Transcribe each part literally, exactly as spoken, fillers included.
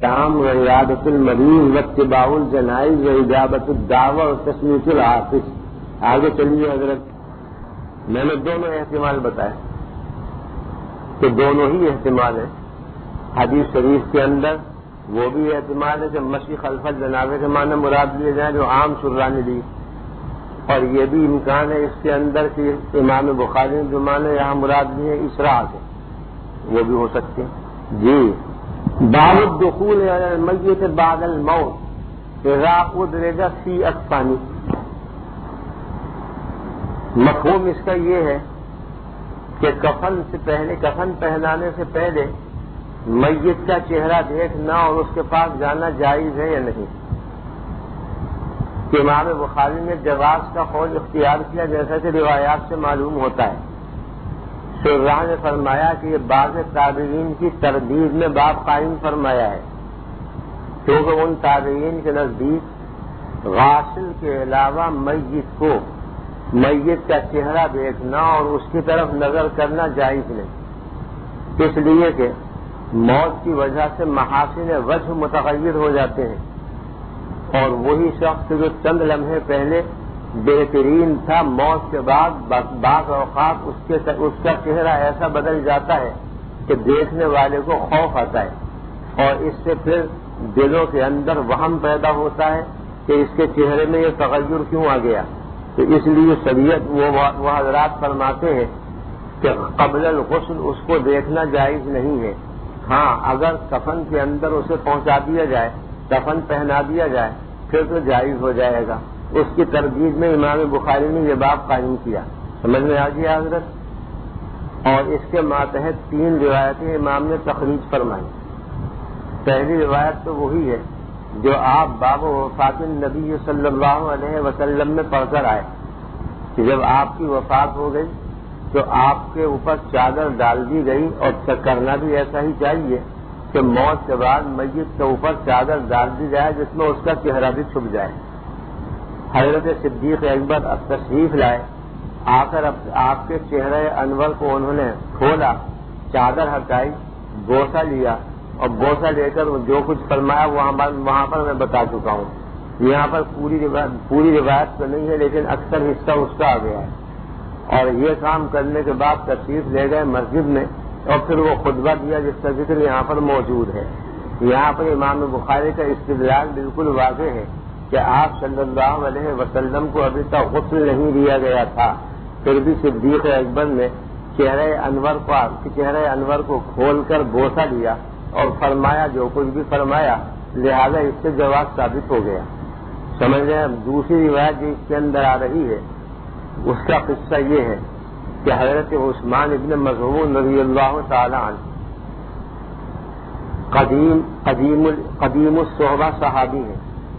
تام و عیادت المریض و اتباع الجنائز و اجابت الدعوہ و تسمیت العاطف. آگے چلیے حضرت. میں نے دونوں احتمال بتائے کہ دونوں ہی احتمال ہیں. حدیث شریف کے اندر وہ بھی احتمال ہے کہ مشی خلف الجنازہ کے معنی مراد لیے جائیں جو عام شرح نے لی, اور یہ بھی امکان ہے اس کے اندر کہ امام بخاری نے جو معنی یہاں مراد لیے اسراء سے, وہ بھی ہو سکتے ہیں. جی باب الدخول علی المیت بعد الموت اذا ادرج فی اکفانی. مفہوم اس کا یہ ہے کہ کفن سے پہلے, کفن پہنانے سے پہلے میت کا چہرہ دیکھنا اور اس کے پاس جانا جائز ہے یا نہیں. کہ امام بخاری نے جواز کا قول اختیار کیا جیسا کہ روایات سے معلوم ہوتا ہے. شراح نے فرمایا کہ یہ بعض تابعین کی تردید میں باب قائم فرمایا ہے, کیونکہ ان تابعین کے نزدیک غاسل کے علاوہ میت کو میت کا چہرہ دیکھنا اور اس کی طرف نظر کرنا جائز نہیں, اس لیے کہ موت کی وجہ سے محاسن وجہ متغیر ہو جاتے ہیں, اور وہی شخص جو چند لمحے پہلے بہترین تھا, موت کے بعد بعض اوقات اس کے اس کا چہرہ ایسا بدل جاتا ہے کہ دیکھنے والے کو خوف آتا ہے, اور اس سے پھر دلوں کے اندر وہم پیدا ہوتا ہے کہ اس کے چہرے میں یہ تغیر کیوں آ گیا. تو اس لیے شریعت وہ حضرات فرماتے ہیں کہ قبل الغسل اس کو دیکھنا جائز نہیں ہے. ہاں اگر کفن کے اندر اسے پہنچا دیا جائے, کفن پہنا دیا جائے, پھر تو جائز ہو جائے گا. اس کی تردید میں امام بخاری نے یہ باب قائم کیا. سمجھ میں آ گیا حضرت. اور اس کے ماتحت تین روایتیں امام نے تخریج فرمائی. پہلی روایت تو وہی ہے جو آپ باب وفات النبی صلی اللہ علیہ وسلم میں پڑھ کر آئے کہ جب آپ کی وفات ہو گئی تو آپ کے اوپر چادر ڈال دی گئی, اور کرنا بھی ایسا ہی چاہیے کہ موت کے بعد میت کے اوپر چادر ڈال دی جائے جس میں اس کا چہرہ بھی چھپ جائے. حضرت صدیق اکبر اب تشریف لائے, آ کر آپ کے چہرے انور کو انہوں نے کھولا, چادر ہٹائی, بوسہ لیا, اور بوسہ لے کر جو کچھ فرمایا وہاں پر میں بتا چکا ہوں. یہاں پر پوری روایت پوری روایت تو نہیں ہے, لیکن اکثر حصہ اس کا آ گیا ہے. اور یہ کام کرنے کے بعد تشریف لے گئے مسجد میں, اور پھر وہ خطبہ دیا جس کا ذکر یہاں پر موجود ہے. یہاں پر امام بخاری کا استدلال بالکل واضح ہے کہ آپ صلی اللہ علیہ وسلم کو ابھی تک غسل نہیں دیا گیا تھا, پھر بھی صدیق اکبر نے چہرے انور کو چہرے انور کو کھول کر بوسہ دیا اور فرمایا جو کچھ بھی فرمایا, لہذا اس سے جواز ثابت ہو گیا. سمجھ رہے. دوسری روایت جو اس کے اندر آ رہی ہے اس کا قصہ یہ ہے کہ حضرت عثمان ابن مظعون رضی اللہ تعالی عنہ قدیم قدیم قدیم الصحبہ صحابی ہیں,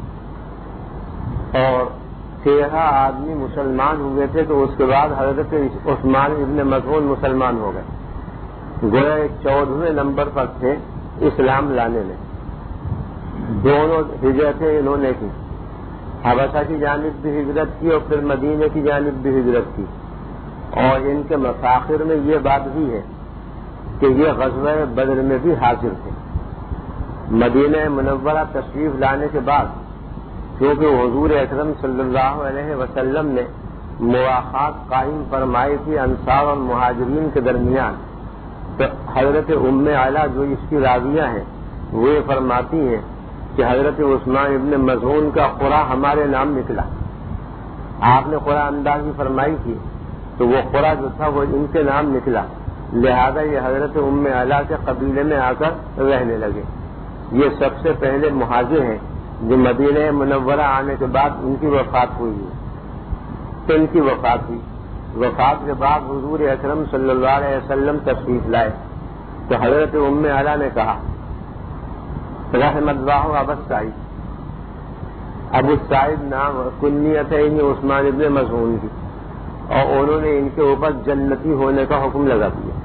اور تیرہ آدمی مسلمان ہوئے تھے تو اس کے بعد حضرت عثمان ابن مظعون مسلمان ہو گئے. گویا ایک چودہویں نمبر پر تھے اسلام لانے میں. دونوں ہجرتیں انہوں نے کی, حبشہ کی جانب بھی ہجرت کی اور پھر مدینے کی جانب بھی ہجرت کی. اور ان کے مفاخر میں یہ بات بھی ہے کہ یہ غزوہ بدر میں بھی حاضر تھے. مدینہ منورہ تشریف لانے کے بعد کیونکہ حضور اکرم صلی اللہ علیہ وسلم نے مواخات قائم فرمائی تھی انصار اور مہاجرین کے درمیان, تو حضرت ام اعلیٰ جو اس کی راویہ ہیں وہ یہ فرماتی ہیں کہ حضرت عثمان ابن مظعون کا قرا ہمارے نام نکلا. آپ نے قرا اندازی فرمائی تھی تو وہ قرا جو تھا وہ ان کے نام نکلا, لہذا یہ حضرت ام اعلیٰ کے قبیلے میں آ کر رہنے لگے. یہ سب سے پہلے مہاجر ہیں جو مدینہ منورہ آنے کے بعد ان کی وفات ہوئی ہے. تو ان کی وفات ہوئی, وفات کے بعد حضور اکرم صلی اللہ علیہ وسلم تشریف لائے تو حضرت ام اعلیٰ نے کہا رحم اللہ ابو السعید, ابو السعید نام کنیت ہے انہیں عثمان ابن مظعون کی, اور انہوں نے ان کے اوپر جنتی ہونے کا حکم لگا دیا.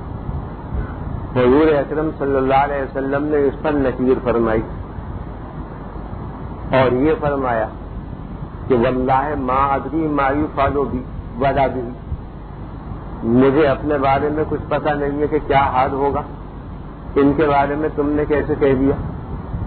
حضور اکرم صلی اللہ علیہ وسلم نے اس پر نکیر فرمائی اور یہ فرمایا کہ واللہ ما ادری ما یفعل بی ولا بی, مجھے اپنے بارے میں کچھ پتہ نہیں ہے کہ کیا حال ہوگا, ان کے بارے میں تم نے کیسے کہہ دیا.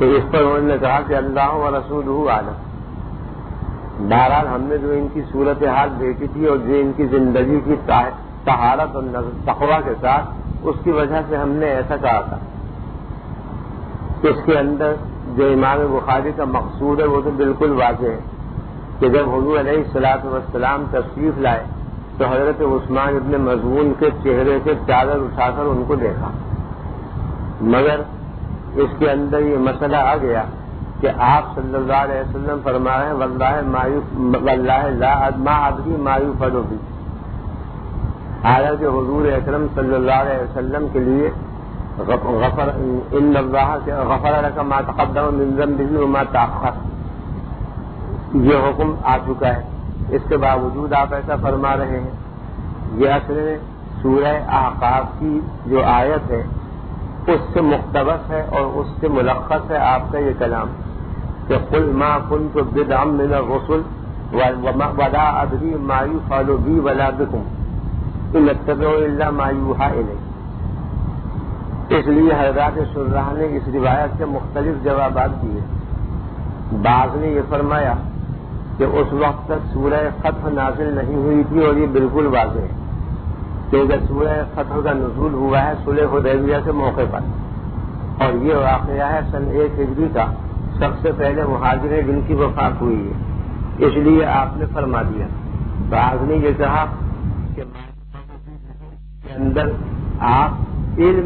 تو اس پر انہوں نے کہا کہ اللہ و رسولہ عالم. بہرحال ہم نے جو ان کی صورتحال دیکھی تھی اور جو ان کی زندگی کی طہارت اور تقویٰ کے ساتھ، اس کی وجہ سے ہم نے ایسا کہا تھا. اس کے اندر جو امام بخاری کا مقصود ہے وہ تو بالکل واضح ہے کہ جب حضور علیہ الصلاۃ والسلام تشریف لائے تو حضرت عثمان ابن مظعون کے چہرے سے چادر اٹھا کر ان کو دیکھا، مگر اس کے اندر یہ مسئلہ آ گیا کہ آپ صلی اللہ علیہ وسلم فرما رہے ہیں واللہ واللہ لا ما ادری ما یفعل بی. حالانکہ حضور اکرم صلی اللہ علیہ وسلم کے لیے غفر ان اللہ غفر لک ما تقدم من ذنبہ وما تأخر یہ حکم آ چکا ہے. اس کے باوجود آپ ایسا فرما رہے ہیں. یہ اصل میں سورہ احقاف کی جو آیت ہے اس سے مقتبس ہے اور اس سے ملخص ہے آپ کا یہ کلام کہ قل ما كنت بدعا من الرسل ولا ادری ما يفعل بی ولا بکم ان اتبع الا ما یوحى الی. اس لیے حضرات شراح نے اس روایت سے مختلف جوابات دیے. بعض نے یہ فرمایا کہ اس وقت تک سورہ فتح نازل نہیں ہوئی تھی اور یہ بالکل واضح ہے کیونکہ سورہ فتح کا نزول ہوا ہے صلح حدیبیہ کے موقع پر اور یہ واقعہ ہے سن ایک ہجری کا. سب سے پہلے مہاجرین جن کی وفات ہوئی ہے، اس لیے آپ نے فرما دیا. بعض نے یہ کہا کہ کے اندر آپ علم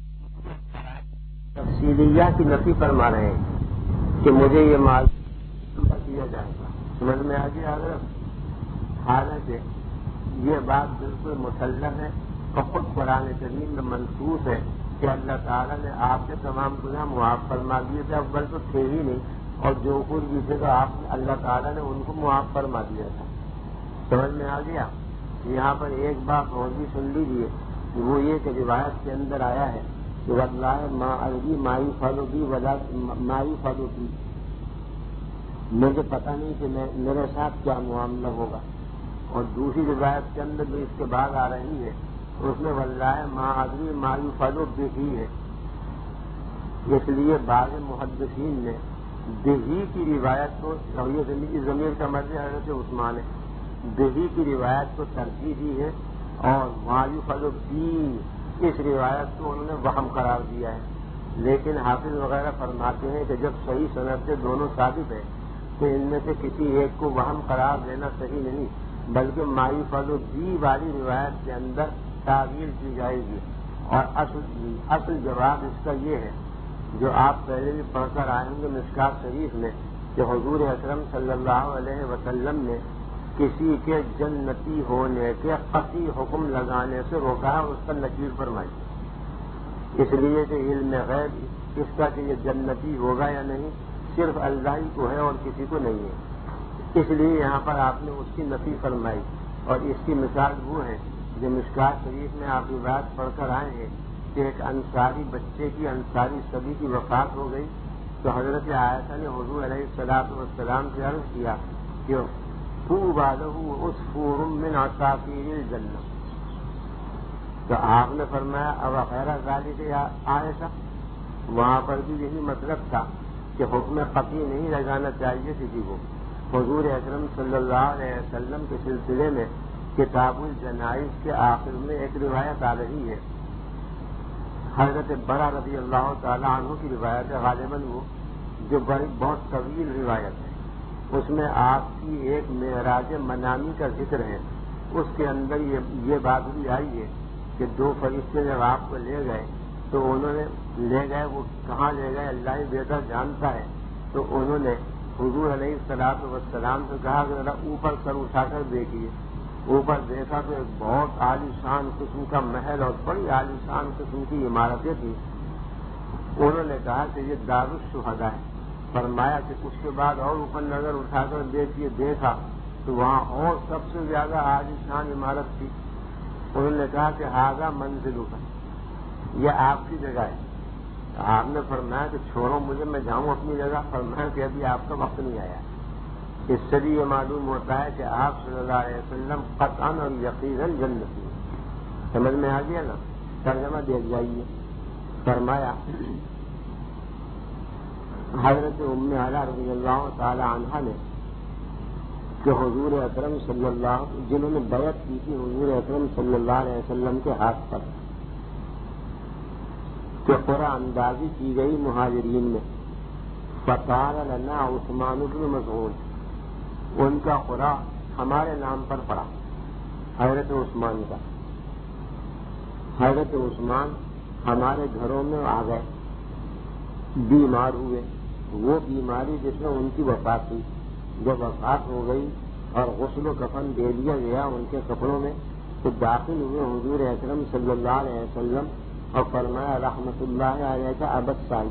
تفصیلیہ کی نفی فرما رہے ہیں کہ مجھے یہ معلوم دیا جائے گا. سمجھ میں آ گیا حضرت؟ حالانکہ یہ بات بالکل مسلم ہے اور خود قرآن کریم میں منصوص ہے کہ اللہ تعالیٰ نے آپ کے تمام گناہ معاف فرما دیے تھے. اول تو تھے ہی نہیں اور جو کچھ بھی تھے تو آپ اللہ تعالیٰ نے ان کو معاف فرما دیا تھا. سمجھ میں آ گیا؟ یہاں پر ایک بات اور بھی سن لیجیے، وہ یہ کہ روایت کے اندر آیا ہے کہ واللہ ما ادری ما یفعل بی ولا ما یفعل بی، مجھے پتہ نہیں کہ میں میرے ساتھ کیا معاملہ ہوگا. اور دوسری روایت کے اندر جو اس کے بعد آ رہی ہے اس میں واللہ ما ادری ما یفعل بہ ہے. اس لیے بعض محدثین نے بہی کی روایت کو، اور یہ ضمیر کا مرجع حضرت عثمان ہے، بہی کی روایت کو ترجیح دی ہے اور ما یفعل بہ اس روایت کو انہوں نے وہم قرار دیا ہے. لیکن حافظ وغیرہ فرماتے ہیں کہ جب صحیح سند سے دونوں ثابت ہے تو ان میں سے کسی ایک کو وہم قرار دینا صحیح نہیں، بلکہ ما یفعل بہ والی روایت کے اندر تعویل کی جائے گی. اور اصل اصل جواب اس کا یہ ہے جو آپ پہلے بھی پڑھ کر آئیں گے مشکات شریف میں کہ حضور اکرم صلی اللہ علیہ وسلم نے کسی کے جنتی ہونے کے قطعی حکم لگانے سے روکا، اس پر نکیر فرمائی. اس لیے کہ علم غیب اس کا کہ یہ جنتی ہوگا یا نہیں صرف اللہ ہی کو ہے اور کسی کو نہیں ہے. اس لیے یہاں پر آپ نے اس کی نفی فرمائی. اور اس کی مثال وہ ہے جو مشکات شریف میں آپ کی بات پڑھ کر آئے ہیں کہ ایک انصاری بچے کی انصاری صبی کی وفات ہو گئی تو حضرت عائشہ نے حضور علیہ الصلوۃ والسلام سے عرض کیا کہ طوبی لہ عصفور من عصافیر الجنہ. تو آپ نے فرمایا اب غیر ذالک یا عائشہ. وہاں پر بھی یہی مطلب تھا کہ حکم قطعی نہیں لگانا چاہیے کسی کو. حضور اکرم صلی اللہ علیہ وسلم کے سلسلے میں کتاب الجنائز کے آخر میں ایک روایت آ رہی ہے، حضرت برا رضی اللہ تعالیٰ عنہ کی روایت ہے، غالباً وہ جو بڑی بہت طویل روایت ہے. اس میں آپ کی ایک معراج منامی کا ذکر ہے. اس کے اندر یہ یہ بات بھی آئی ہے کہ دو فرشتے جب آپ کو لے گئے تو انہوں نے لے گئے وہ کہاں لے گئے اللہ ہی بہتر جانتا ہے. تو انہوں نے حضور علیہ الصلوۃ والسلام سے کہا کہ ذرا اوپر سر اٹھا کر دیکھیے. اوپر دیکھا تو ایک بہت عالی شان قسم کا محل اور بڑی عالی شان قسم کی عمارتیں تھیں. انہوں نے کہا کہ یہ دار الشہداء ہے. فرمایا کہ اس کے بعد اور اوپر نظر اٹھا کر دیکھیے. دیکھا تو وہاں اور سب سے زیادہ عالی شان عمارت تھی. انہوں نے کہا کہ ھذا منزلک، یہ آپ کی جگہ ہے. آپ نے فرمایا کہ چھوڑو مجھے، میں جاؤں اپنی جگہ. فرمایا کہ ابھی آپ کا وقت نہیں آیا. اس سے بھی یہ معلوم ہوتا ہے کہ آپ صلی اللہ علیہ وسلم قطعاً اور یقیناً جنتی ہیں. سمجھ میں آ گیا نا؟ ترجمہ دیکھ جائیے. فرمایا حضرت ام علا رضی اللہ تعالی عنہا نے کہ حضور اکرم صلی اللہ جنہوں نے بیعت کی تھی حضور اکرم صلی اللہ علیہ وسلم کے ہاتھ پر کہ قرآن اندازی کی گئی مہاجرین میں فطار لنا عثمان بن مظعون، ان کا قرآن ہمارے نام پر پڑا، حضرت عثمان کا۔ حضرت عثمان ہمارے گھروں میں آ گئے، بیمار ہوئے، وہ بیماری جس میں ان کی وفات ہوئی، جب وفات ہو گئی اور غسل و کفن دے دیا گیا ان کے کپڑوں میں، تو داخل ہوئے حضور اکرم صلی اللہ علیہ وسلم اور فرمایا رحمت اللہ علیہ کا ابد سائی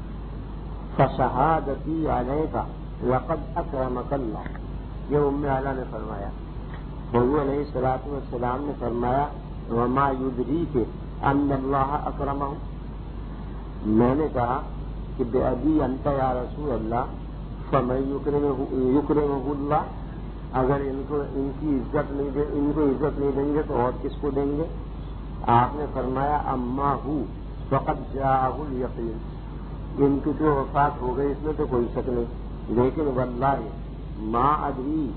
فشہادتی علیہ کا لقد اکرمک اللہ، یہ ام علا نے فرمایا۔ حضور علیہ الصلوۃ والسلام نے فرمایا وما یدریک ان اللہ اکرمہ، میں نے کہا کہ بے ابی انت یا رسول اللہ فمن یکرمہ اللہ، اگر ان کو ان کی عزت نہیں دے ان کو عزت نہیں دیں گے تو اور کس کو دیں گے؟ آپ نے فرمایا اما ہو فقد جاءہ الیقین، ان کی جو وفات ہو گئی اس میں تو کوئی شک نہیں، لیکن واللہ ما ادری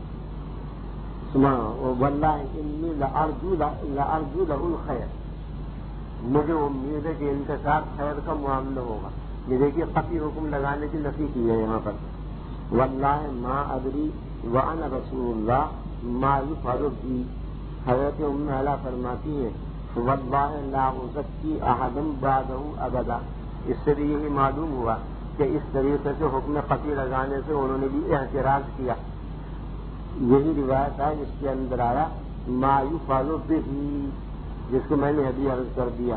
واللہ انی لارجو لارجو لہ الخیر، مجھے امید ہے کہ ان کے ساتھ خیر کا معاملہ ہوگا۔ یہ دیکھیے قطعی حکم لگانے کی نفی کی ہے یہاں پر، واللہ ما ادری وانا رسول اللہ ما یفعل بی، حضرت ام علا فرماتی ہیں واللہ لا ازکی احدا بعدہ ابدا، اس سے بھی یہی معلوم ہوا کہ اس طریقے سے حکم قطعی لگانے سے انہوں نے بھی احتراز کیا۔ یہی روایت ہے جس کے اندر آیا ما یفعل بہ، جس کو میں نے ابھی عرض کر دیا۔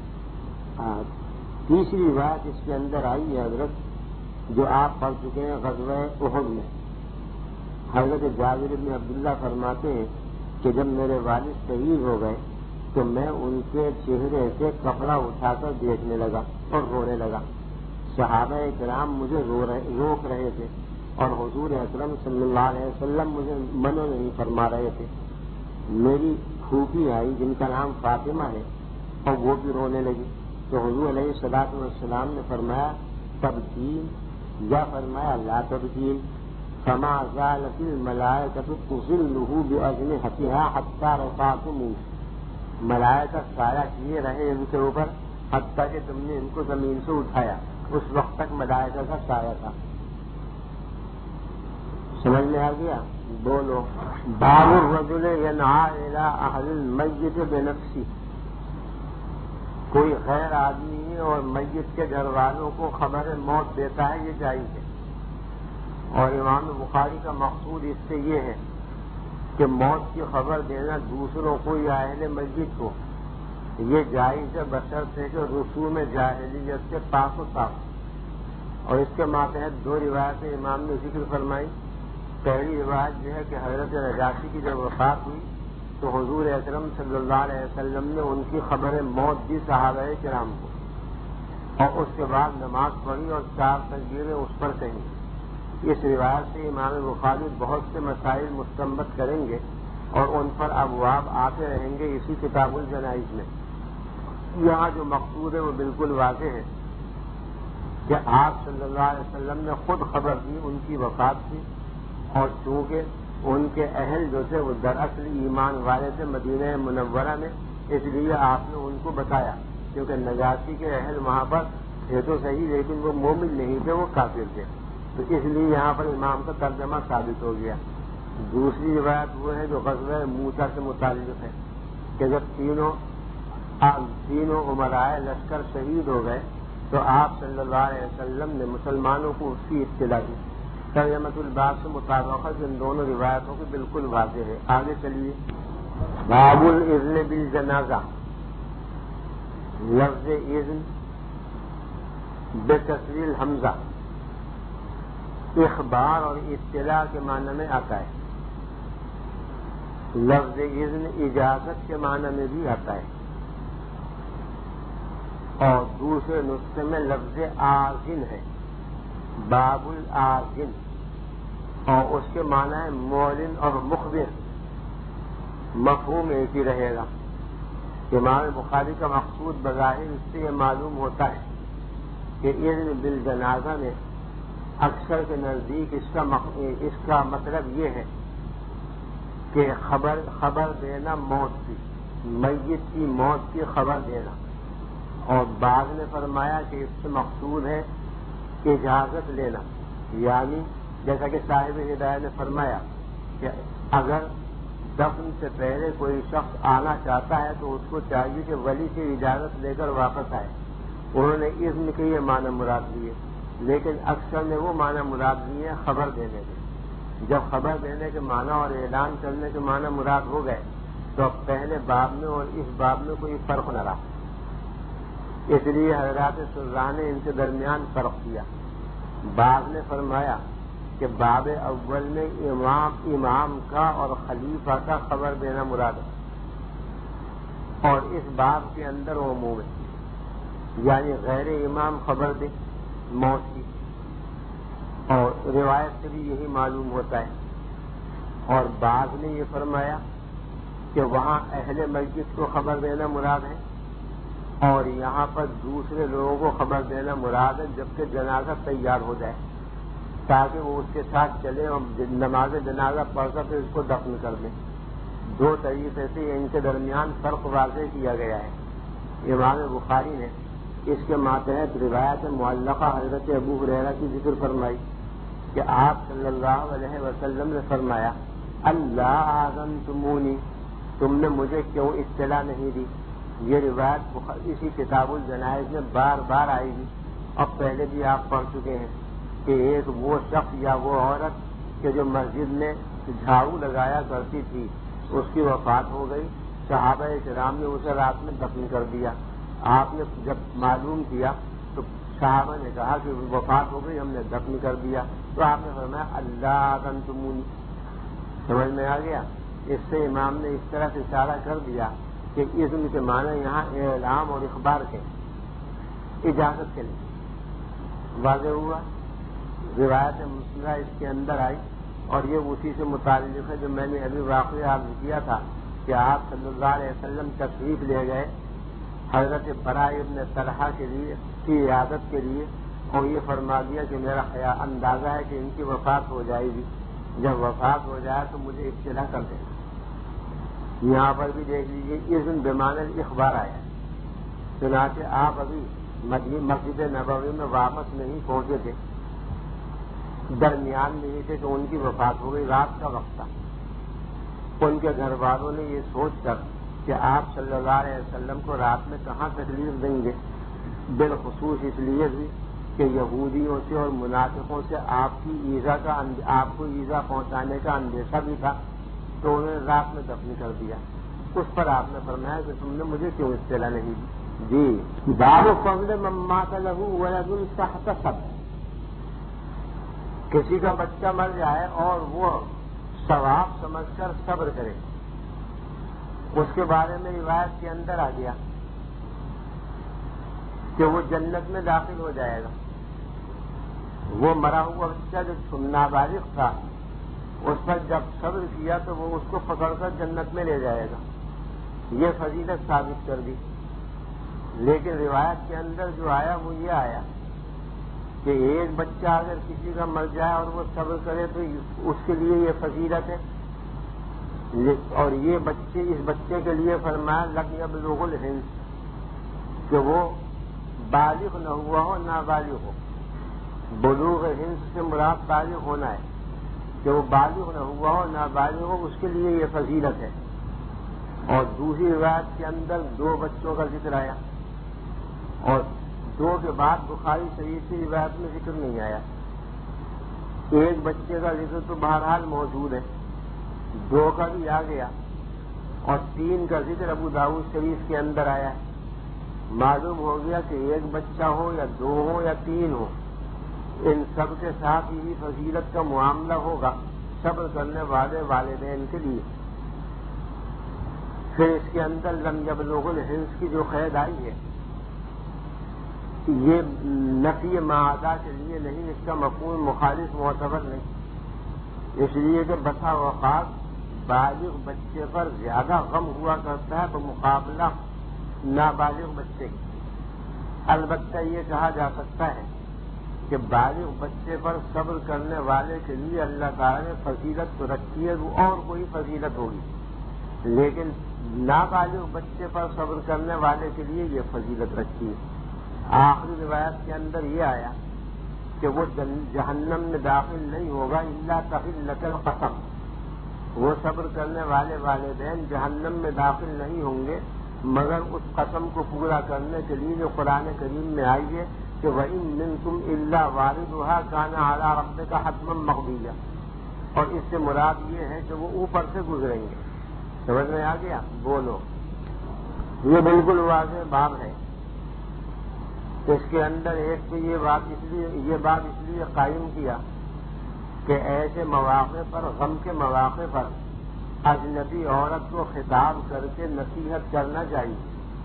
تیسری روایت اس کے اندر آئی ہے حضرت جو آپ پڑھ چکے ہیں غزوہ احد میں، حضرت جابر بن عبداللہ فرماتے ہیں کہ جب میرے والد شہید ہو گئے تو میں ان کے چہرے سے کپڑا اٹھا کر دیکھنے لگا اور رونے لگا، صحابہ کرام مجھے رو رہے روک رہے تھے اور حضور اکرم صلی اللہ علیہ وسلم مجھے منع نہیں فرما رہے تھے۔ میری پھوپھی آئی جن کا نام فاطمہ ہے اور وہ بھی رونے لگی، تو حضور علیہ الصلوۃ والسلام نے فرمایا تبکین، یا فرمایا لا تبکین، فما زالت الملائکۃ تظلہ باجنحتہا حتی رفعتموہ، ملائکہ سایہ کیے رہے ان کے اوپر حتیٰ کہ تم نے ان کو زمین سے اٹھایا، اس وقت تک ملائکہ کا سایہ تھا۔ سمجھ میں آ گیا؟ بولو باب الرجل ینعی الی اہل المیت بنفسہ، کوئی غیر آدمی اور میت کے گھر والوں کو خبر موت دیتا ہے، یہ جائز ہے، اور امام بخاری کا مقصود اس سے یہ ہے کہ موت کی خبر دینا دوسروں کو یا اہل میت کو یہ جائز ہے بشرط کہ رسوم جاہلیت سے پاک و صاف۔ اور اس کے ماتحت دو روایتیں امام نے ذکر فرمائی۔ پہلی روایت یہ ہے کہ حضرت نجاشی کی جب وفات ہوئی تو حضور اکرم صلی اللہ علیہ وسلم نے ان کی خبر موت دی صحابہ کرام کو، اور اس کے بعد نماز پڑھی اور چار تکبیریں اس پر کہیں۔ اس روایت سے امام بخاری بہت سے مسائل مستنبط کریں گے اور ان پر ابواب آتے رہیں گے اسی کتاب الجنائز میں۔ یہاں جو مقصود ہے وہ بالکل واضح ہے کہ آپ صلی اللہ علیہ وسلم نے خود خبر دی ان کی وفات کی، اور چونکہ ان کے اہل جو تھے وہ دراصل ایمان والے تھے مدینہ منورہ میں، اس لیے آپ نے ان کو بتایا، کیونکہ نجاشی کے اہل وہاں پر تھے تو صحیح لیکن وہ مومن نہیں تھے، وہ کافر تھے، تو اس لیے یہاں پر امام کا ترجمہ ثابت ہو گیا۔ دوسری روایت وہ ہے جو غزوہ موسیٰ سے متعلق ہے کہ جب تینوں تینوں عمرائے لشکر شہید ہو گئے تو آپ صلی اللہ علیہ وسلم نے مسلمانوں کو اس کی اطلاع دی۔ ترجمۃ الباب سے مطابقت ان دونوں روایتوں کی بالکل واضح ہے۔ آگے چلیے۔ باب الاذن بالجنازہ، لفظ اذن بکسر الحمزہ اخبار اور اطلاع کے معنی میں آتا ہے، لفظ اذن اجازت کے معنی میں بھی آتا ہے، اور دوسرے نسخے میں لفظ آذن ہے، باب الآذن، اور اس کے معنی ہے معلن اور مخبر، مفہوم ایک ہی رہے گا۔ امام بخاری کا مقصود بظاہر اس سے یہ معلوم ہوتا ہے کہ اذن بالجنازہ میں اکثر کے نزدیک اس کا اس کا مطلب یہ ہے کہ خبر خبر دینا موت کی، میت کی موت کی خبر دینا، اور بعض نے فرمایا کہ اس سے مقصود ہے اجازت لینا، یعنی جیسا کہ صاحب ہدایت نے فرمایا کہ اگر دفن سے پہلے کوئی شخص آنا چاہتا ہے تو اس کو چاہیے کہ ولی سے اجازت لے کر واپس آئے۔ انہوں نے اذن کے یہ معنی مراد لیے، لیکن اکثر نے وہ معنی مراد لیے خبر دینے کے۔ جب خبر دینے کے معنی اور اعلان کرنے کے معنی مراد ہو گئے تو اب پہلے باب میں اور اس باب میں کوئی فرق نہ رہا، اس لیے حضرات شراح نے ان کے درمیان فرق کیا۔ بعض نے فرمایا کہ باب اول میں امام امام کا اور خلیفہ کا خبر دینا مراد ہے، اور اس باب کے اندر عموم ہے، یعنی غیر امام خبر دے موت کی، اور روایت سے بھی یہی معلوم ہوتا ہے۔ اور بعض نے یہ فرمایا کہ وہاں اہل مسجد کو خبر دینا مراد ہے، اور یہاں پر دوسرے لوگوں کو خبر دینا مراد ہے جبکہ جنازہ تیار ہو جائے، تاکہ وہ اس کے ساتھ چلے اور نماز جنازہ پڑھ کر پھر اس کو دفن کر دیں۔ دو طریقے سے ان کے درمیان فرق واضح کیا گیا ہے۔ امام بخاری نے اس کے ماتحت روایت معلقہ حضرت ابو ہریرہ کی ذکر فرمائی کہ آپ صلی اللہ علیہ وسلم نے فرمایا اللہ اذنتمونی، تم نے مجھے کیوں اطلاع نہیں دی؟ یہ روایت اسی کتاب الجنائز میں بار بار آئی گی، اب پہلے بھی آپ پڑھ چکے ہیں کہ ایک وہ شخص یا وہ عورت کہ جو مسجد میں جھاڑو لگایا کرتی تھی اس کی وفات ہو گئی، صحابہ کرام نے اسے رات میں دفن کر دیا۔ آپ نے جب معلوم کیا تو صحابہ نے کہا کہ وفات ہو گئی، ہم نے دفن کر دیا، تو آپ نے فرمایا اللہ اذنتمونی۔ سمجھ میں آ گیا؟ اس سے امام نے اس طرح سے اشارہ کر دیا کہ اذن کے معنی یہاں اعلام اور اخبار کے، اجازت کے لیے واضح ہوا۔ روایت مسلمہ اس کے اندر آئی اور یہ اسی سے متعلق ہے جو میں نے ابھی واقعہ عرض کیا تھا کہ آپ صلی اللہ علیہ وسلم تشریف لے گئے حضرت براء ابن طلحہ کے لیے کی عیادت کے لیے، اور یہ فرما دیا کہ میرا خیال اندازہ ہے کہ ان کی وفات ہو جائے گی، جب وفات ہو جائے تو مجھے اطلاع کر دیں۔ یہاں پر بھی دیکھ لیجیے اذن بمعنی اخبار آیا، چنانچہ آپ ابھی مسجد نبوی میں واپس نہیں پہنچے تھے، درمیان میں یہ تھے کہ ان کی وفات ہو گئی، رات کا وقت تھا۔ ان کے گھر والوں نے یہ سوچ کر کہ آپ صلی اللہ علیہ وسلم کو رات میں کہاں تکلیف دیں گے، بالخصوص اس لیے بھی کہ یہودیوں سے اور منافقوں سے آپ کی ایذا کا آپ کو ایذا پہنچانے کا اندیشہ بھی تھا، تو انہوں نے رات میں دفن کر دیا۔ اس پر آپ نے فرمایا کہ تم نے مجھے کیوں اطلاع نہیں دی؟ جی باب فضل من مات له ولد فاحتسب، کسی کا بچہ مر جائے اور وہ ثواب سمجھ کر صبر کرے، اس کے بارے میں روایت کے اندر آ گیا کہ وہ جنت میں داخل ہو جائے گا۔ وہ مرا ہوا بچہ جو نابالغ تھا اس پر جب صبر کیا تو وہ اس کو پکڑ کر جنت میں لے جائے گا، یہ فضیلت ثابت کر دی۔ لیکن روایت کے اندر جو آیا وہ یہ آیا کہ ایک بچہ اگر کسی کا مر جائے اور وہ صبر کرے تو اس کے لیے یہ فضیلت ہے، اور یہ بچے اس بچے کے لیے فرمایا لم یبلغ الحنس، کہ وہ بالغ نہ ہوا ہو نابالغ ہو۔ بلوغ حنس سے مراد بالغ ہونا ہے، کہ وہ بالغ نہ ہوا ہو نابالغ ہو، اس کے لیے یہ فضیلت ہے۔ اور دوسری روایت کے اندر دو بچوں کا ذکر آیا، اور دو کے بعد بخاری شریف کی روایت میں ذکر نہیں آیا۔ ایک بچے کا ذکر تو بہرحال موجود ہے، دو کا بھی آ گیا، اور تین کا ذکر ابو داؤد شریف کے اندر آیا ہے۔ معلوم ہو گیا کہ ایک بچہ ہو یا دو ہو یا تین ہو، ان سب کے ساتھ ہی فضیلت کا معاملہ ہوگا صبر کرنے والے والدین کے لیے۔ پھر اس کے اندر لم یبلغ الحنس کی جو قید آئی ہے یہ نفی معادہ کے لیے نہیں، اس کا مفہوم مخالف معتبر نہیں، اس لیے کہ بسا اوقات بالغ بچے پر زیادہ غم ہوا کرتا ہے بمقابلہ نابالغ بچے کے۔ البتہ یہ کہا جا سکتا ہے کہ بالغ بچے پر صبر کرنے والے کے لیے اللہ تعالیٰ نے فضیلت تو رکھی ہے، وہ اور کوئی فضیلت ہوگی، لیکن نابالغ بچے پر صبر کرنے والے کے لیے یہ فضیلت رکھی ہے۔ آخری روایت کے اندر یہ آیا کہ وہ جہنم میں داخل نہیں ہوگا الا تحلۃ القسم، وہ صبر کرنے والے والدین جہنم میں داخل نہیں ہوں گے مگر اس قسم کو پورا کرنے کے لیے جو قرآن کریم میں آئی ہے کہ وَإِن مِّنكُمْ إِلَّا وَارِدُهَا كَانَ عَلَىٰ رَبِّكَ حَتْمًا مَّقْضِيًّا، اور اس سے مراد یہ ہے کہ وہ اوپر سے گزریں گے۔ سمجھ میں آ گیا؟ بولو، یہ بالکل واضح باب ہے۔ اس کے اندر ایک تو یہ بات اس لیے یہ بات اس لیے قائم کیا کہ ایسے مواقع پر، غم کے مواقع پر اجنبی عورت کو خطاب کر کے نصیحت کرنا چاہیے،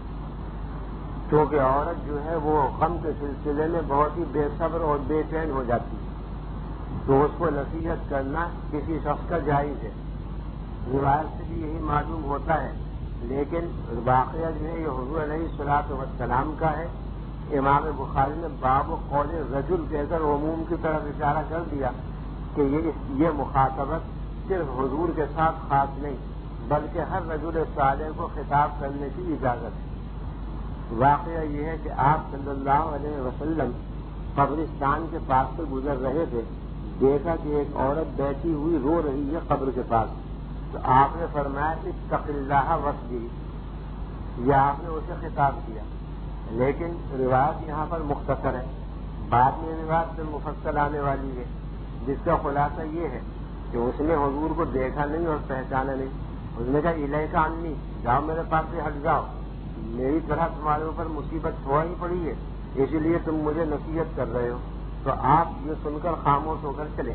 کیونکہ عورت جو ہے وہ غم کے سلسلے میں بہت ہی بے صبر اور بے چین ہو جاتی ہے، تو اس کو نصیحت کرنا کسی شخص کا جائز ہے۔ روایت سے بھی یہی معلوم ہوتا ہے، لیکن واقعہ جو ہے یہ حضور علیہ الصلوۃ والسلام کا ہے۔ امام بخاری نے باب و قول رجل کہہ کر عموم کی طرف اشارہ کر دیا کہ یہ یہ مخاطبت صرف حضور کے ساتھ خاص نہیں بلکہ ہر رجل صالح کو خطاب کرنے کی اجازت ہے۔ واقعہ یہ ہے کہ آپ صلی اللہ علیہ وسلم قبرستان کے پاس سے گزر رہے تھے، دیکھا کہ ایک عورت بیٹھی ہوئی رو رہی ہے قبر کے پاس، تو آپ نے فرمایا اتق اللہ واصبری، یہ آپ نے اسے خطاب کیا، لیکن روایت یہاں پر مختصر ہے، بعد میں روایت سے مفصل آنے والی ہے، جس کا خلاصہ یہ ہے کہ اس نے حضور کو دیکھا نہیں اور پہچانا نہیں، اس نے کہا الیک عنی، جاؤ میرے پاس سے ہٹ جاؤ، میری طرح تمہارے اوپر مصیبت تھوڑا ہی پڑی ہے، اسی لیے تم مجھے نصیحت کر رہے ہو۔ تو آپ یہ سن کر خاموش ہو کر چلے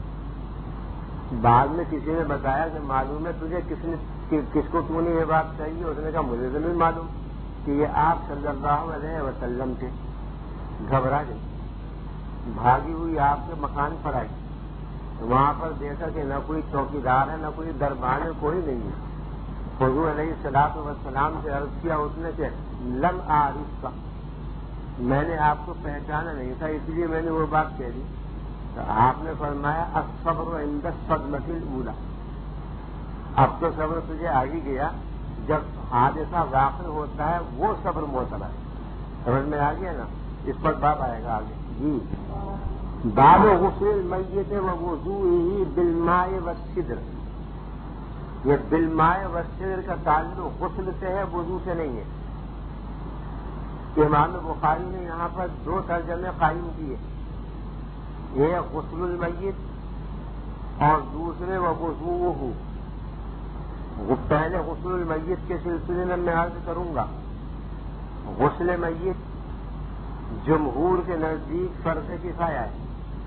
گئے۔ بعد میں کسی نے بتایا کہ معلوم ہے تجھے کس نے کس کو تو نے یہ بات کہی ہے؟ اس نے کہا مجھے تو نہیں معلوم کہ یہ آپ صلی اللہ علیہ وسلم تھے۔ گھبرا گئی، بھاگی ہوئی آپ کے مکان پر آئی، وہاں پر دیکھا کہ نہ کوئی چوکیدار ہے نہ کوئی دربان ہے، کوئی نہیں ہے۔ حضور علیہ الصلوۃ والسلام سے عرض کیا اس نے کہ لم اعرفک، میں نے آپ کو پہچانا نہیں تھا اس لیے میں نے وہ بات کہہ دی۔ تو آپ نے فرمایا الصبر عند الصدمۃ الاولی، اب تو صبر تجھے آ ہی گیا، جب حادثہ واقع ہوتا ہے وہ صبر معتبر ہے۔ سمجھ میں آ گیا نا؟ اس پر باب آئے گا آگے۔ جی باب غسل المیت ووضوئہ بالماء والسدر، یہ بالماء والسدر کا تعلق غسل سے ہے، وضو سے نہیں ہے۔ امام بخاری نے یہاں پر دو ترجمے قائم کیے، ایک غسل المیت اور دوسرے ووضوئہ۔ پہلے غسل المیت کے سلسلے میں میں عرض کروں گا، غسل میت جمہور کے نزدیک فرض کفایہ ہے،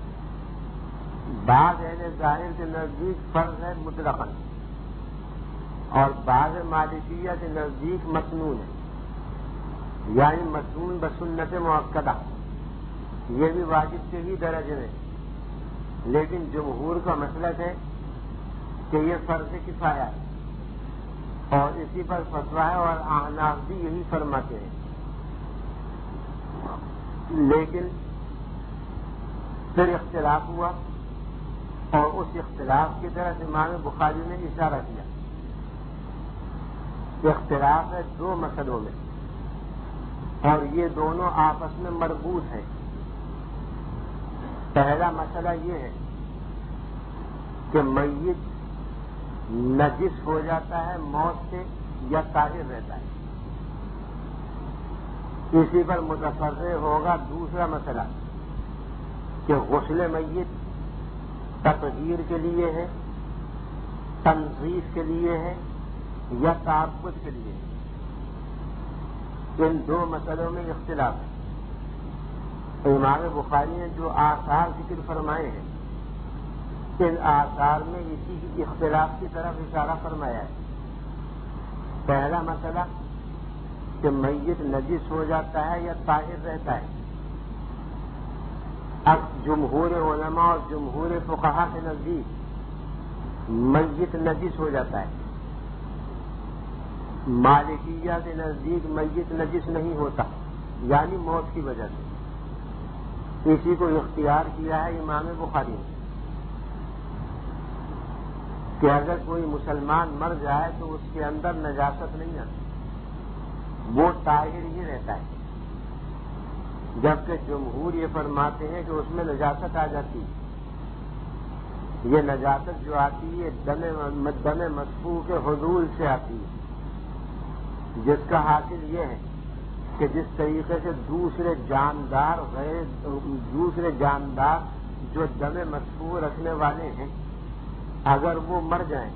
بعض اہل ظاہر کے نزدیک فرض ہے مطلقاً، اور بعض مالکیہ کے نزدیک مسنون ہے، یعنی مسنون بسنت مؤکدہ، یہ بھی واجب کے ہی درجے میں، لیکن جمہور کا مسلک ہے کہ یہ فرض کفایہ ہے، اور اسی پر فتویٰ ہے، اور احناف بھی یہی فرماتے ہیں۔ لیکن پھر اختلاف ہوا، اور اس اختلاف کی طرف امام بخاری نے اشارہ کیا۔ اختلاف ہے دو مسئلوں میں، اور یہ دونوں آپس میں مربوط ہیں۔ پہلا مسئلہ یہ ہے کہ میت نجس ہو جاتا ہے موت سے یا طاہر رہتا ہے، اسی پر متفرع ہوگا دوسرا مسئلہ کہ غسل میت تطہیر کے لیے ہے، تنظیف کے لیے ہے یا تعبد کے لیے ہے۔ ان دو مسئلوں میں اختلاف ہے۔ امام بخاری نے جو آثار ذکر فرمائے ہیں، ان آثار میں اسی کی اختلاف کی طرف اشارہ فرمایا ہے۔ پہلا مسئلہ کہ میت نجس ہو جاتا ہے یا طاہر رہتا ہے، اب جمہور علماء اور جمہور فقہا کے نزدیک میت نجس ہو جاتا ہے، مالکیہ کے نزدیک میت نجس نہیں ہوتا، یعنی موت کی وجہ سے۔ اسی کو اختیار کیا ہے امام بخاری نے کہ اگر کوئی مسلمان مر جائے تو اس کے اندر نجاست نہیں آتی، وہ طاہر ہی رہتا ہے، جبکہ جمہور یہ فرماتے ہیں کہ اس میں نجاست آ جاتی ہے۔ یہ نجاست جو آتی ہے دم دم مسفوح کے حضور سے آتی ہے، جس کا حاصل یہ ہے کہ جس طریقے سے دوسرے جاندار غیر دوسرے جاندار جو دم مسفوح رکھنے والے ہیں اگر وہ مر جائیں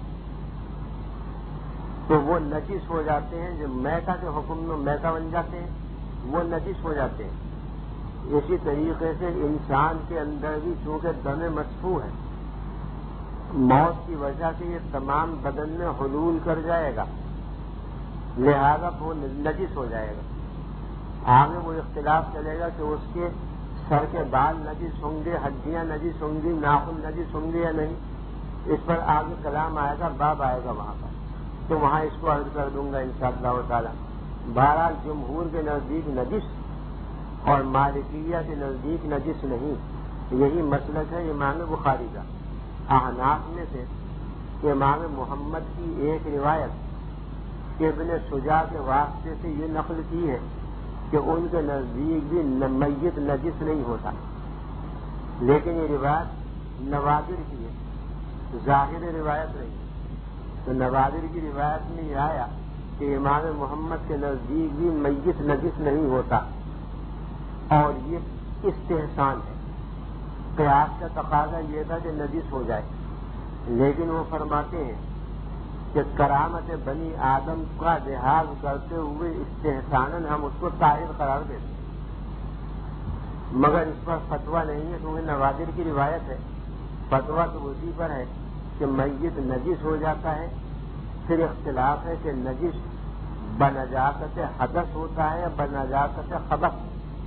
تو وہ نجس ہو جاتے ہیں، جو میتا کے حکم میں میتا بن جاتے ہیں، وہ نجس ہو جاتے ہیں۔ اسی طریقے سے انسان کے اندر بھی چونکہ دم مسفوح ہے، موت کی وجہ سے یہ تمام بدن میں حلول کر جائے گا، لہذا وہ نجس ہو جائے گا۔ آگے وہ اختلاف چلے گا کہ اس کے سر کے بال نجس ہوں گے، ہڈیاں نجس ہوں گی، ناخن نجس ہوں گے یا نہیں، اس پر آگے کلام آئے گا، باب آئے گا وہاں پر، تو وہاں اس کو عرض کر دوں گا انشاءاللہ تعالی۔ بہرحال جمہور کے نزدیک نجس اور مالکیہ کے نزدیک نجس نہیں، یہی مسلک ہے امام بخاری کا۔ احناف میں سے امام محمد کی ایک روایت ابن شجاع کے واسطے سے یہ نقل کی ہے کہ ان کے نزدیک بھی میت نجس نہیں ہوتا، لیکن یہ روایت نوادر کی ہے، ظاہر روایت نہیں۔ تو نوادر کی روایت میں یہ آیا کہ امام محمد کے نزدیک بھی میت نجس نہیں ہوتا، اور یہ استحسان ہے۔ قیاس کا تقاضا یہ تھا کہ نجس ہو جائے، لیکن وہ فرماتے ہیں کہ کرامت بنی آدم کا لحاظ کرتے ہوئے استحساناً ہم اس کو طاہر قرار دیتے ہیں، مگر اس پر فتویٰ نہیں ہے کیونکہ نوادر کی روایت ہے۔ فتویٰ تو اسی پر ہے کہ میت نجس ہو جاتا ہے، پھر اختلاف ہے کہ نجس بنجاست حدث ہوتا ہے یا بنجاست خبث،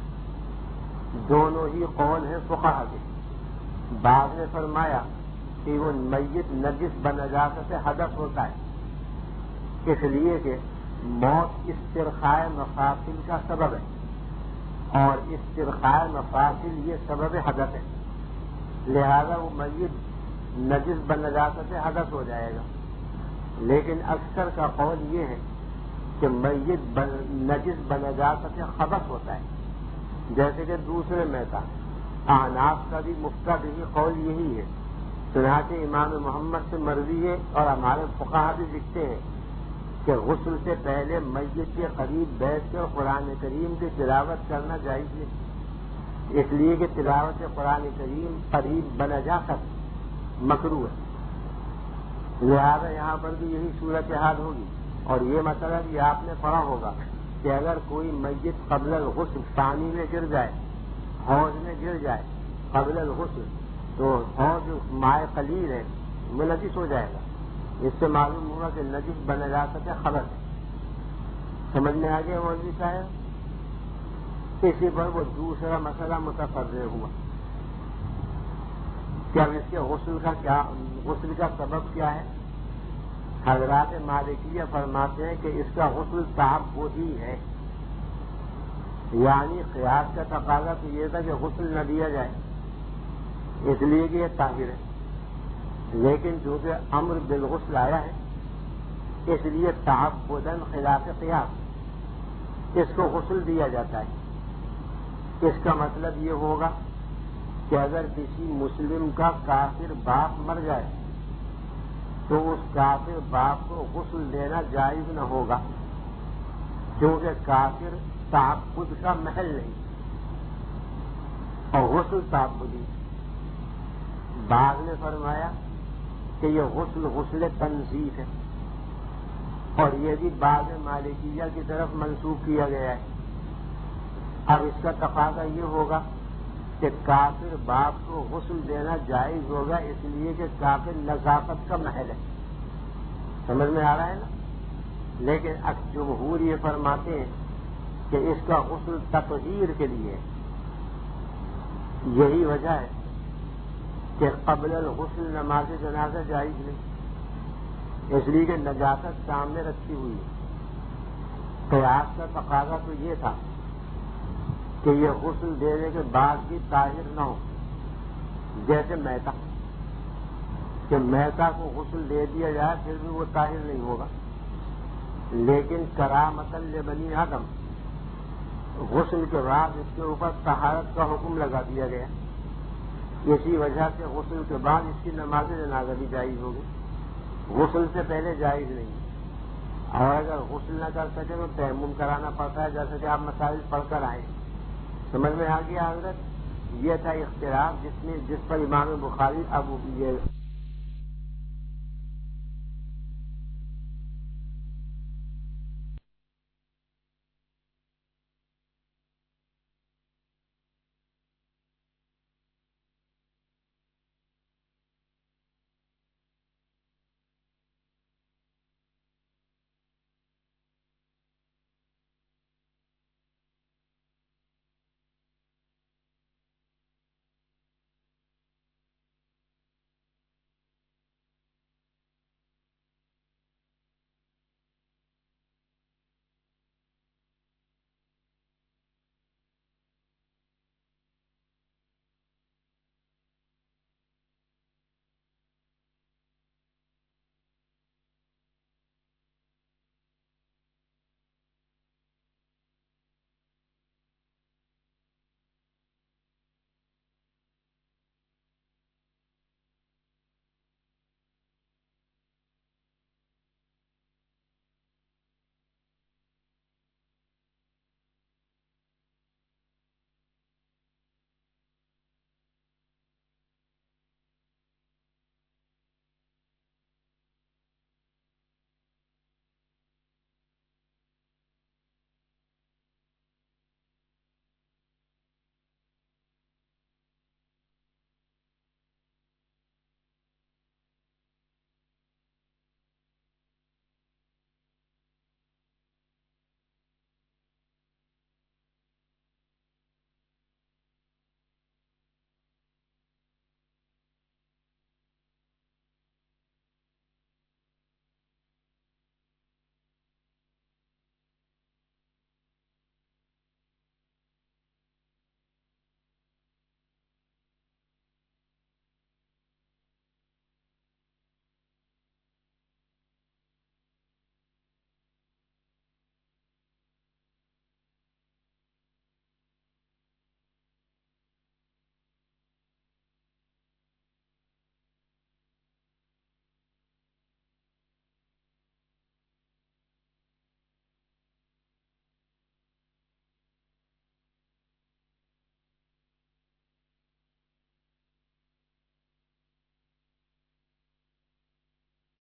دونوں ہی قول ہیں فقہا کے۔ بعض نے فرمایا کہ وہ میت نجس بنجاست حدث ہوتا ہے، اس لیے کہ موت استرخاء مفاصل کا سبب ہے، اور استرخاء مفاصل یہ سبب حدث ہے، لہذا وہ میت نجس بنجاست حدث ہو جائے گا۔ لیکن اکثر کا قول یہ ہے کہ میت نجس بنجاست خبث ہوتا ہے، جیسے کہ دوسرے میتا۔ احناف کا بھی مفتد ہی قول یہی ہے، چنانچہ امام محمد سے مروی ہے اور ہمارے فقہا بھی لکھتے ہیں کہ غسل سے پہلے میت کے قریب بیٹھ کر قرآن کریم کی تلاوت کرنا جائز ہے، اس لیے کہ تلاوت قرآن کریم قریب بنجاست مکروہ ہے، لہذا یہاں پر بھی یہی صورتحال ہوگی۔ اور یہ مسئلہ بھی آپ نے پڑھا ہوگا کہ اگر کوئی میت قبل الغسل پانی میں گر جائے، حوض میں گر جائے قبل الغسل، تو حوض مائع قلیل ہے، وہ نجس ہو جائے گا۔ اس سے معلوم ہوگا کہ نجس بنجاست خبث ہے۔ سمجھ میں آ گیا مولوی صاحب؟ اسی پر وہ دوسرا مسئلہ متفرع ہوا کہ اب اس کے غسل کا کیا غسل کا سبب کیا ہے؟ حضرات مالکیہ فرماتے ہیں کہ اس کا غسل تعبدی ہے، یعنی قیاس کا تقاضا تو یہ تھا کہ غسل نہ دیا جائے اس لیے کہ یہ طاہر ہے، لیکن چونکہ امر بالغسل آیا ہے اس لیے تعبداً خلاف قیاس اس کو غسل دیا جاتا ہے۔ اس کا مطلب یہ ہوگا کہ اگر کسی مسلم کا کافر باپ مر جائے تو اس کافر باپ کو غسل دینا جائز نہ ہوگا، کیونکہ کافر تعبد کا محل نہیں اور غسل تعبدی۔ بعض نے فرمایا کہ یہ غسل غسل تنظیف ہے، اور یہ بھی بعض مالکیہ کی طرف منسوخ کیا گیا ہے۔ اب اس کا تقاضا یہ ہوگا کہ کافر باپ کو غسل دینا جائز ہوگا، اس لیے کہ کافر نظافت کا محل ہے۔ سمجھ میں آ رہا ہے نا؟ لیکن اب جمہور یہ فرماتے ہیں کہ اس کا غسل تطہیر کے لیے، یہی وجہ ہے کہ قبل الغسل نماز جنازہ جائز نہیں، اس لیے کہ نجاست سامنے رکھی ہوئی ہے۔ قیاس کا تقاضا تو یہ تھا کہ یہ غسل دینے کے بعد بھی طاہر نہ ہو، جیسے میتا، کہ میتا کو غسل دے دیا جائے پھر بھی وہ طاہر نہیں ہوگا، لیکن کرامۃ لبنی آدم غسل کے بعد اس کے اوپر طہارت کا حکم لگا دیا گیا، اسی وجہ سے غسل کے بعد اس کی نماز جنازہ بھی جائز ہوگی، غسل سے پہلے جائز نہیں، اور اگر غسل نہ کر سکے تو تیمم کرانا پڑتا ہے، جیسے کہ آپ مسائل پڑھ کر آئے۔ سمجھ میں آ گیا حضرت؟ یہ تھا اختلاف جس میں جس پر امام بخاری اب یہ